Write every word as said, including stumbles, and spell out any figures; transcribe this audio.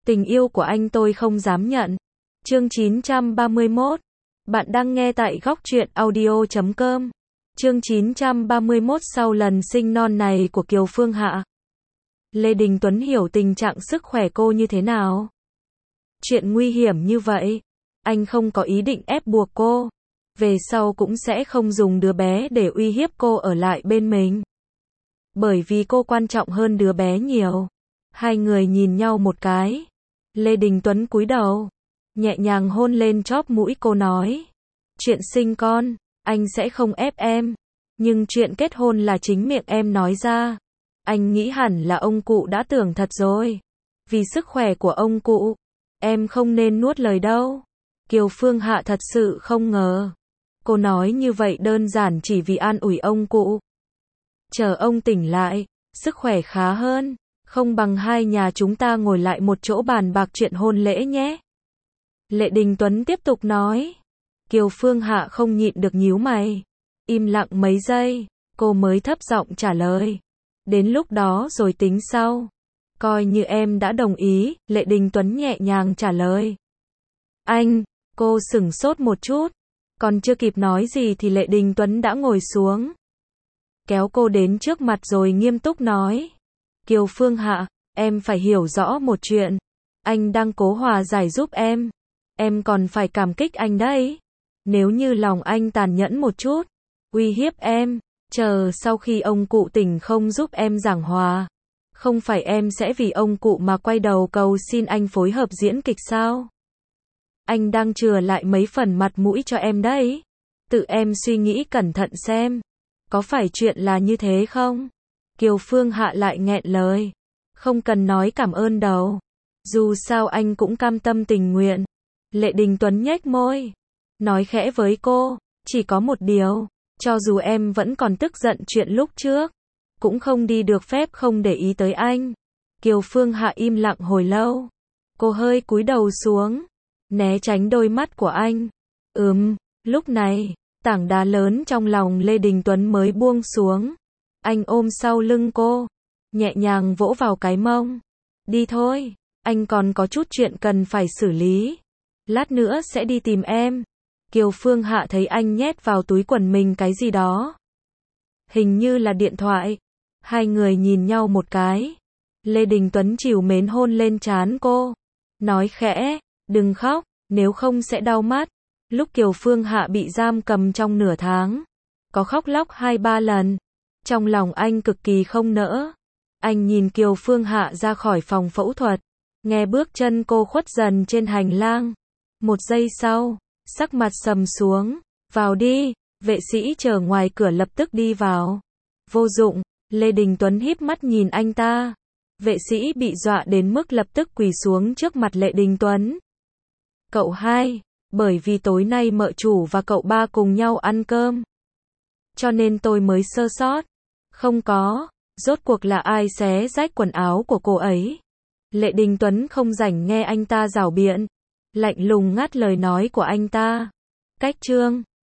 Tình yêu của anh tôi không dám nhận. Chương chín trăm ba mươi mốt. Bạn đang nghe tại góc truyện audio chấm com. Chương chín trăm ba mươi mốt. Sau lần sinh non này của Kiều Phương Hạ, Lê Đình Tuấn hiểu tình trạng sức khỏe cô như thế nào. Chuyện nguy hiểm như vậy, anh không có ý định ép buộc cô. Về sau cũng sẽ không dùng đứa bé để uy hiếp cô ở lại bên mình. Bởi vì cô quan trọng hơn đứa bé nhiều. Hai người nhìn nhau một cái. Lê Đình Tuấn cúi đầu, nhẹ nhàng hôn lên chóp mũi cô nói. Chuyện sinh con, anh sẽ không ép em. Nhưng chuyện kết hôn là chính miệng em nói ra. Anh nghĩ hẳn là ông cụ đã tưởng thật rồi. Vì sức khỏe của ông cụ, em không nên nuốt lời đâu. Kiều Phương Hạ thật sự không ngờ. Cô nói như vậy đơn giản chỉ vì an ủi ông cụ. Chờ ông tỉnh lại, sức khỏe khá hơn, không bằng hai nhà chúng ta ngồi lại một chỗ bàn bạc chuyện hôn lễ nhé. Lê Đình Tuấn tiếp tục nói. Kiều Phương Hạ không nhịn được nhíu mày. Im lặng mấy giây, cô mới thấp giọng trả lời. Đến lúc đó rồi tính sau. Coi như em đã đồng ý, Lê Đình Tuấn nhẹ nhàng trả lời. Anh, cô sửng sốt một chút. Còn chưa kịp nói gì thì Lê Đình Tuấn đã ngồi xuống. Kéo cô đến trước mặt rồi nghiêm túc nói. Kiều Phương Hạ, em phải hiểu rõ một chuyện. Anh đang cố hòa giải giúp em. Em còn phải cảm kích anh đấy. Nếu như lòng anh tàn nhẫn một chút, uy hiếp em, chờ sau khi ông cụ tỉnh không giúp em giảng hòa, không phải em sẽ vì ông cụ mà quay đầu cầu xin anh phối hợp diễn kịch sao? Anh đang chừa lại mấy phần mặt mũi cho em đấy. Tự em suy nghĩ cẩn thận xem. Có phải chuyện là như thế không? Kiều Phương Hạ lại nghẹn lời. Không cần nói cảm ơn đâu. Dù sao anh cũng cam tâm tình nguyện. Lê Đình Tuấn nhếch môi. Nói khẽ với cô. Chỉ có một điều. Cho dù em vẫn còn tức giận chuyện lúc trước, cũng không đi được phép không để ý tới anh. Kiều Phương Hạ im lặng hồi lâu. Cô hơi cúi đầu xuống, né tránh đôi mắt của anh. Ừm, lúc này, tảng đá lớn trong lòng Lê Đình Tuấn mới buông xuống. Anh ôm sau lưng cô, nhẹ nhàng vỗ vào cái mông. Đi thôi, anh còn có chút chuyện cần phải xử lý. Lát nữa sẽ đi tìm em. Kiều Phương Hạ thấy anh nhét vào túi quần mình cái gì đó. Hình như là điện thoại. Hai người nhìn nhau một cái. Lê Đình Tuấn trìu mến hôn lên trán cô. Nói khẽ, đừng khóc, nếu không sẽ đau mắt. Lúc Kiều Phương Hạ bị giam cầm trong nửa tháng, có khóc lóc hai ba lần. Trong lòng anh cực kỳ không nỡ. Anh nhìn Kiều Phương Hạ ra khỏi phòng phẫu thuật, nghe bước chân cô khuất dần trên hành lang. Một giây sau, sắc mặt sầm xuống. Vào đi, vệ sĩ chờ ngoài cửa lập tức đi vào. Vô dụng, Lê Đình Tuấn híp mắt nhìn anh ta. Vệ sĩ bị dọa đến mức lập tức quỳ xuống trước mặt Lê Đình Tuấn. Cậu hai, bởi vì tối nay mợ chủ và cậu ba cùng nhau ăn cơm, cho nên tôi mới sơ sót. Không có, rốt cuộc là ai xé rách quần áo của cô ấy? Lê Đình Tuấn không rảnh nghe anh ta giảo biện, lạnh lùng ngắt lời nói của anh ta. Cách trương,